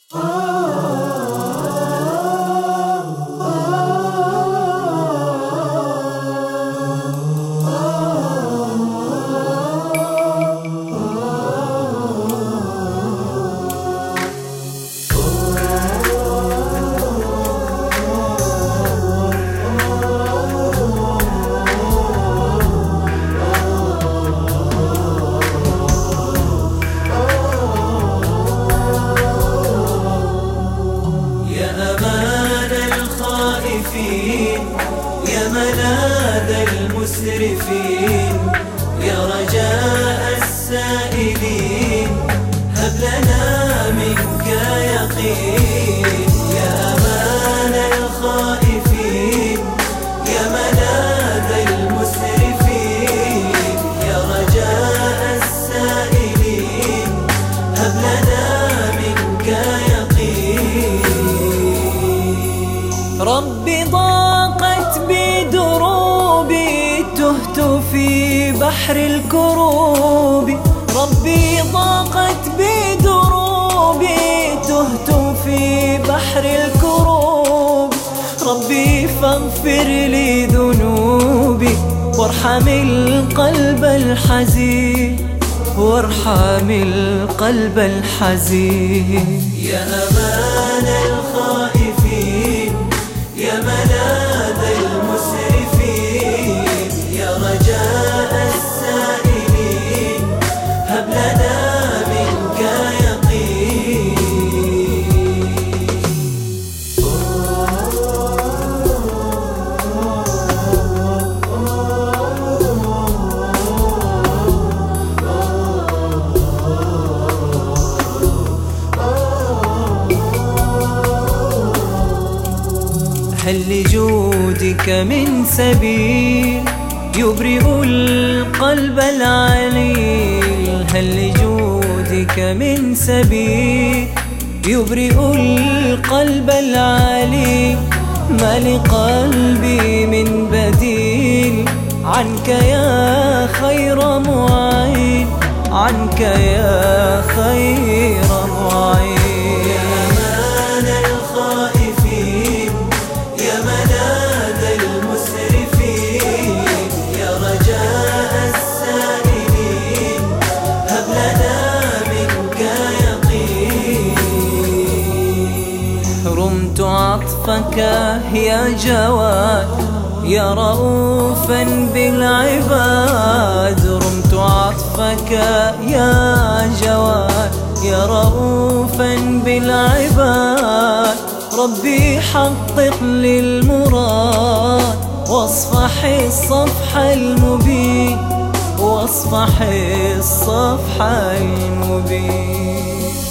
يا ملاذ المسرفين، يا رجاء السائلين، هب لنا منك يقين. يا أمان الخائفين، يا ملاذ المسرفين، يا رجاء السائلين، هب لنا منك يقين. ربي ضاقت بدروبي، تهت في بحر الكروب. ربي ضاقت بدروبي، تهت في بحر الكروب. ربي فاغفر لي ذنوبي، وارحم القلب الحزين، وارحم القلب الحزين. يا أمان الخائفين، يا ملاذ المسرفين، يا رجاء السائلين، هب لنا منك يقين. هل لجودك من سبيل يبرئ القلب العليل؟ هل لجودك من سبيل يبرئ القلب العليل؟ ما لقلبي من بديل عنك يا خير معين، عنك يا خير معين. رمت عطفك يا جواد، يا رؤوفا بالعباد. رمت عطفك يا جواد، يا رؤوفا بالعباد. ربي حقق لي المراد، واصفح الصفح المبين، واصفح الصفح المبين.